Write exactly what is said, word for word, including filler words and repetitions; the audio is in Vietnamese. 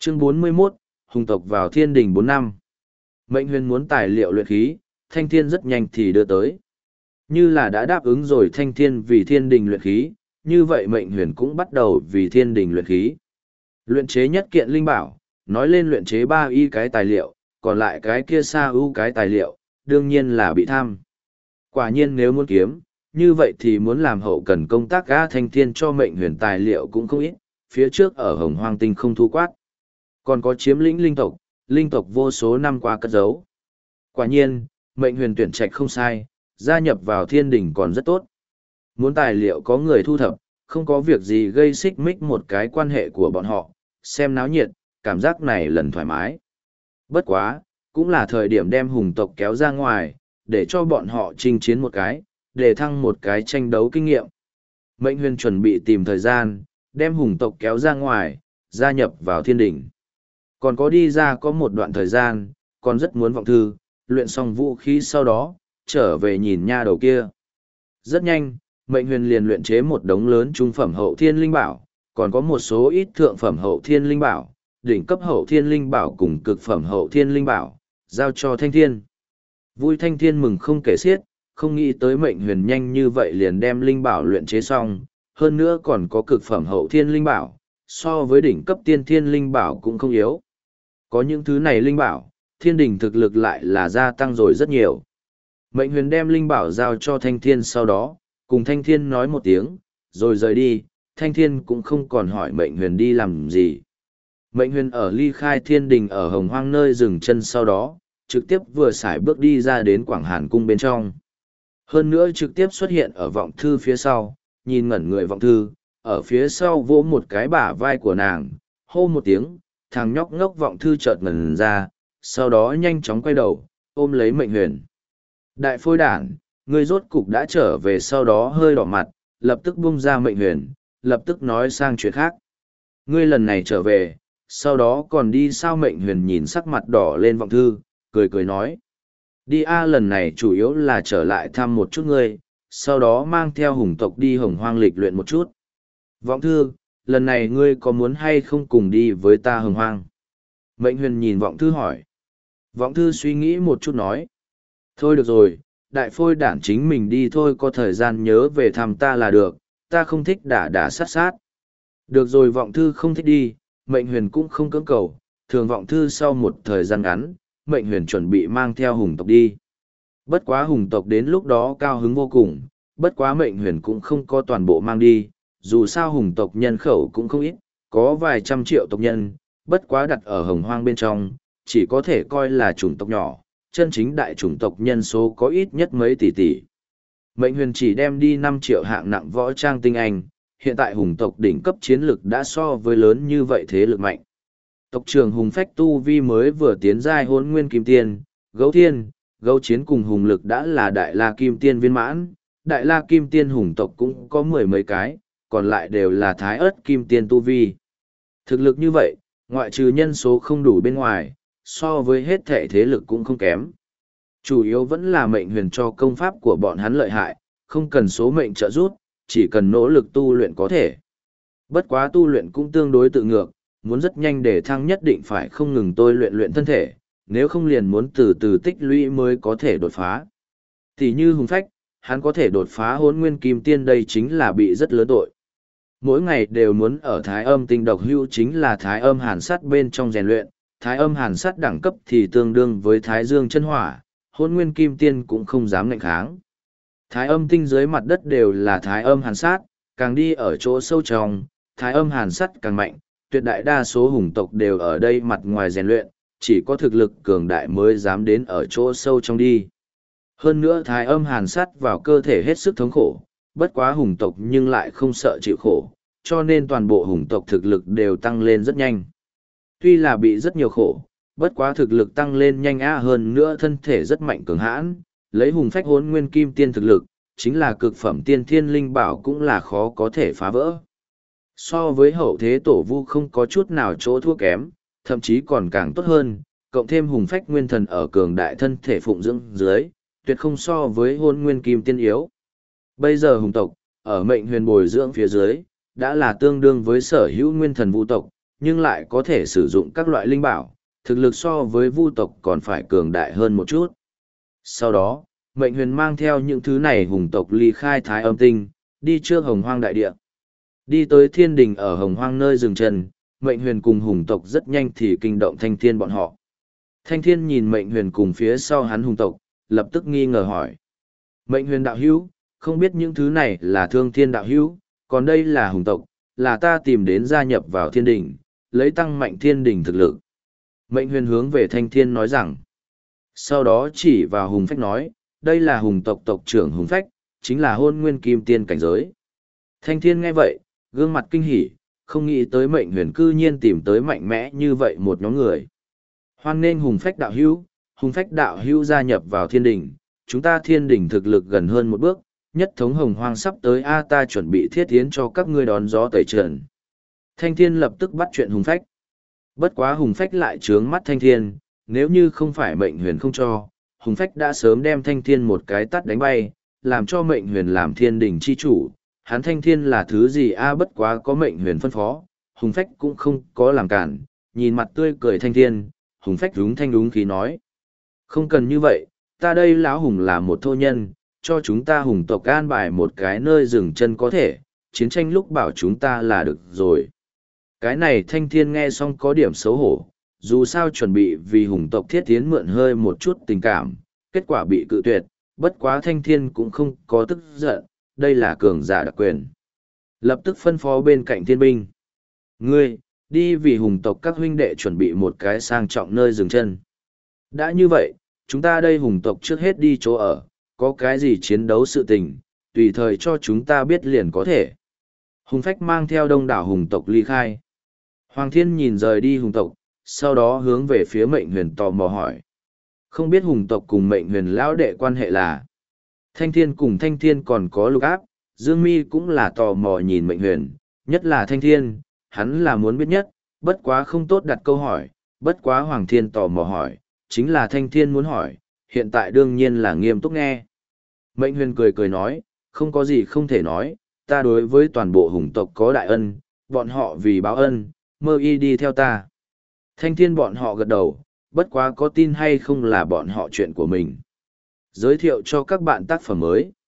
Chương bốn mươi mốt, hùng tộc vào thiên đình bốn năm. Mệnh huyền muốn tài liệu luyện khí, Thanh Thiên rất nhanh thì đưa tới. Như là đã đáp ứng rồi Thanh Thiên vì thiên đình luyện khí, như vậy mệnh huyền cũng bắt đầu vì thiên đình luyện khí. Luyện chế nhất kiện linh bảo, nói lên luyện chế ba y cái tài liệu, còn lại cái kia xa ưu cái tài liệu, đương nhiên là bị tham. Quả nhiên nếu muốn kiếm, như vậy thì muốn làm hậu cần công tác gã Thanh Thiên cho mệnh huyền tài liệu cũng không ít, phía trước ở Hồng Hoang Tinh không thu quát. Còn có chiếm lĩnh linh tộc, linh tộc vô số năm qua cất giấu. Quả nhiên, mệnh huyền tuyển trạch không sai, gia nhập vào thiên đình còn rất tốt. Muốn tài liệu có người thu thập, không có việc gì gây xích mích một cái quan hệ của bọn họ, xem náo nhiệt, cảm giác này lần thoải mái. Bất quá, cũng là thời điểm đem hùng tộc kéo ra ngoài, để cho bọn họ chinh chiến một cái, để thăng một cái tranh đấu kinh nghiệm. Mệnh huyền chuẩn bị tìm thời gian, đem hùng tộc kéo ra ngoài, gia nhập vào thiên đình. Còn có đi ra có một đoạn thời gian, còn rất muốn vọng thư, luyện xong vũ khí sau đó, trở về nhìn nha đầu kia. Rất nhanh, mệnh huyền liền luyện chế một đống lớn trung phẩm hậu thiên linh bảo, còn có một số ít thượng phẩm hậu thiên linh bảo, đỉnh cấp hậu thiên linh bảo cùng cực phẩm hậu thiên linh bảo, giao cho Thanh Thiên. Vui Thanh Thiên mừng không kể xiết, không nghĩ tới mệnh huyền nhanh như vậy liền đem linh bảo luyện chế xong, hơn nữa còn có cực phẩm hậu thiên linh bảo, so với đỉnh cấp tiên thiên linh bảo cũng không yếu. Có những thứ này linh bảo, thiên đình thực lực lại là gia tăng rồi rất nhiều. Mệnh huyền đem linh bảo giao cho Thanh Thiên sau đó, cùng Thanh Thiên nói một tiếng, rồi rời đi, Thanh Thiên cũng không còn hỏi mệnh huyền đi làm gì. Mệnh huyền ở ly khai thiên đình ở Hồng Hoang nơi dừng chân sau đó, trực tiếp vừa xài bước đi ra đến Quảng Hàn Cung bên trong. Hơn nữa trực tiếp xuất hiện ở vọng thư phía sau, nhìn ngẩn người vọng thư, ở phía sau vỗ một cái bả vai của nàng, hô một tiếng, thằng nhóc ngốc vọng thư chợt ngẩn ra, sau đó nhanh chóng quay đầu, ôm lấy mệnh huyền. Đại phôi đản, ngươi rốt cục đã trở về, sau đó hơi đỏ mặt, lập tức buông ra mệnh huyền, lập tức nói sang chuyện khác. Ngươi lần này trở về, sau đó còn đi sao? Mệnh huyền nhìn sắc mặt đỏ lên vọng thư, cười cười nói. Đi a lần này chủ yếu là trở lại thăm một chút ngươi, sau đó mang theo hùng tộc đi Hồng Hoang lịch luyện một chút. Vọng thư, lần này ngươi có muốn hay không cùng đi với ta Hồng Hoang? Mệnh huyền nhìn vọng thư hỏi. Vọng thư suy nghĩ một chút nói. Thôi được rồi, đại phôi đản chính mình đi thôi, có thời gian nhớ về thăm ta là được, ta không thích đả đả sát sát. Được rồi, vọng thư không thích đi, mệnh huyền cũng không cưỡng cầu, thường vọng thư sau một thời gian ngắn, mệnh huyền chuẩn bị mang theo hùng tộc đi. Bất quá hùng tộc đến lúc đó cao hứng vô cùng, bất quá mệnh huyền cũng không có toàn bộ mang đi, dù sao hùng tộc nhân khẩu cũng không ít, có vài trăm triệu tộc nhân, bất quá đặt ở Hồng Hoang bên trong, chỉ có thể coi là chủng tộc nhỏ, chân chính đại chủng tộc nhân số có ít nhất mấy tỷ tỷ. Mệnh huyền chỉ đem đi năm triệu hạng nặng võ trang tinh anh, hiện tại hùng tộc đỉnh cấp chiến lực đã so với lớn như vậy thế lực mạnh. Tộc trưởng hùng phách tu vi mới vừa tiến giai hỗn nguyên kim tiên, gấu thiên, gấu chiến cùng hùng lực đã là đại la kim tiên viên mãn, đại la kim tiên hùng tộc cũng có mười mấy cái, còn lại đều là thái ớt kim tiên tu vi. Thực lực như vậy, ngoại trừ nhân số không đủ bên ngoài, so với hết thể thế lực cũng không kém. Chủ yếu vẫn là mệnh huyền cho công pháp của bọn hắn lợi hại, không cần số mệnh trợ giúp, chỉ cần nỗ lực tu luyện có thể. Bất quá tu luyện cũng tương đối tự ngược, muốn rất nhanh để thăng nhất định phải không ngừng tôi luyện luyện thân thể, nếu không liền muốn từ từ tích lũy mới có thể đột phá. Thì như hùng phách, hắn có thể đột phá hỗn nguyên kim tiên, đây chính là bị rất lớn tội. Mỗi ngày đều muốn ở thái âm tinh độc hưu, chính là thái âm hàn sắt bên trong rèn luyện, thái âm hàn sắt đẳng cấp thì tương đương với thái dương chân hỏa, hỗn nguyên kim tiên cũng không dám ngạnh kháng. Thái âm tinh dưới mặt đất đều là thái âm hàn sát, càng đi ở chỗ sâu trong, thái âm hàn sắt càng mạnh, tuyệt đại đa số hùng tộc đều ở đây mặt ngoài rèn luyện, chỉ có thực lực cường đại mới dám đến ở chỗ sâu trong đi. Hơn nữa thái âm hàn sắt vào cơ thể hết sức thống khổ, bất quá hùng tộc nhưng lại không sợ chịu khổ, cho nên toàn bộ hùng tộc thực lực đều tăng lên rất nhanh. Tuy là bị rất nhiều khổ, bất quá thực lực tăng lên nhanh á, hơn nữa thân thể rất mạnh cường hãn, lấy hùng phách hỗn nguyên kim tiên thực lực, chính là cực phẩm tiên thiên linh bảo cũng là khó có thể phá vỡ. So với hậu thế tổ vu không có chút nào chỗ thua kém, thậm chí còn càng tốt hơn, cộng thêm hùng phách nguyên thần ở cường đại thân thể phụng dưỡng dưới, tuyệt không so với hỗn nguyên kim tiên yếu. Bây giờ hùng tộc, ở mệnh huyền bồi dưỡng phía dưới, đã là tương đương với sở hữu nguyên thần vũ tộc, nhưng lại có thể sử dụng các loại linh bảo, thực lực so với vu tộc còn phải cường đại hơn một chút. Sau đó, Mệnh Huyền mang theo những thứ này hùng tộc ly khai Thái Âm Tinh, đi trước Hồng Hoang đại địa. Đi tới thiên đình ở Hồng Hoang nơi dừng chân, Mệnh Huyền cùng hùng tộc rất nhanh thì kinh động Thanh Thiên bọn họ. Thanh Thiên nhìn Mệnh Huyền cùng phía sau hắn hùng tộc, lập tức nghi ngờ hỏi. Mệnh Huyền đạo hữu, không biết những thứ này là Thương Thiên đạo hữu, còn đây là hùng tộc, là ta tìm đến gia nhập vào thiên đình, lấy tăng mạnh thiên đình thực lực. Mệnh Huyền hướng về Thanh Thiên nói rằng, sau đó chỉ vào Hùng Phách nói, đây là hùng tộc tộc trưởng Hùng Phách, chính là hôn nguyên kim tiên cảnh giới. Thanh Thiên nghe vậy, gương mặt kinh hỉ, không nghĩ tới Mệnh Huyền cư nhiên tìm tới mạnh mẽ như vậy một nhóm người. Hoan nghênh Hùng Phách đạo hữu, Hùng Phách đạo hữu gia nhập vào thiên đình, chúng ta thiên đình thực lực gần hơn một bước, nhất thống hồng hoang sắp tới a ta chuẩn bị thiết tiến cho các ngươi đón gió tẩy trần. Thanh Thiên lập tức bắt chuyện Hùng Phách. Bất quá Hùng Phách lại trướng mắt Thanh Thiên, nếu như không phải Mệnh Huyền không cho, Hùng Phách đã sớm đem Thanh Thiên một cái tát đánh bay, làm cho Mệnh Huyền làm thiên đình chi chủ. Hắn Thanh Thiên là thứ gì a bất quá có Mệnh Huyền phân phó, Hùng Phách cũng không có làm cản, nhìn mặt tươi cười Thanh Thiên, Hùng Phách đúng thanh đúng khí nói. Không cần như vậy, ta đây lão Hùng là một thô nhân, cho chúng ta Hùng tộc an bài một cái nơi dừng chân có thể, chiến tranh lúc bảo chúng ta là được rồi. Cái này Thanh Thiên nghe xong có điểm xấu hổ, dù sao chuẩn bị vì hùng tộc thiết tiến mượn hơi một chút tình cảm, kết quả bị cự tuyệt, bất quá Thanh Thiên cũng không có tức giận, đây là cường giả đặc quyền. Lập tức phân phó bên cạnh thiên binh. Ngươi, đi vì hùng tộc các huynh đệ chuẩn bị một cái sang trọng nơi dừng chân. Đã như vậy, chúng ta đây hùng tộc trước hết đi chỗ ở, có cái gì chiến đấu sự tình, tùy thời cho chúng ta biết liền có thể. Hùng Phách mang theo đông đảo hùng tộc ly khai. Hoàng Thiên nhìn rời đi hùng tộc, sau đó hướng về phía Mệnh Huyền tò mò hỏi. Không biết hùng tộc cùng Mệnh Huyền lão đệ quan hệ là. Thanh Thiên cùng Thanh Thiên còn có Lục Áp, Dương Mi cũng là tò mò nhìn Mệnh Huyền, nhất là Thanh Thiên, hắn là muốn biết nhất, bất quá không tốt đặt câu hỏi, bất quá Hoàng Thiên tò mò hỏi, chính là Thanh Thiên muốn hỏi, hiện tại đương nhiên là nghiêm túc nghe. Mệnh Huyền cười cười nói, không có gì không thể nói, ta đối với toàn bộ hùng tộc có đại ân, bọn họ vì báo ân, mơ y đi theo ta. Thanh Thiên bọn họ gật đầu, bất quá có tin hay không là bọn họ chuyện của mình. Giới thiệu cho các bạn tác phẩm mới.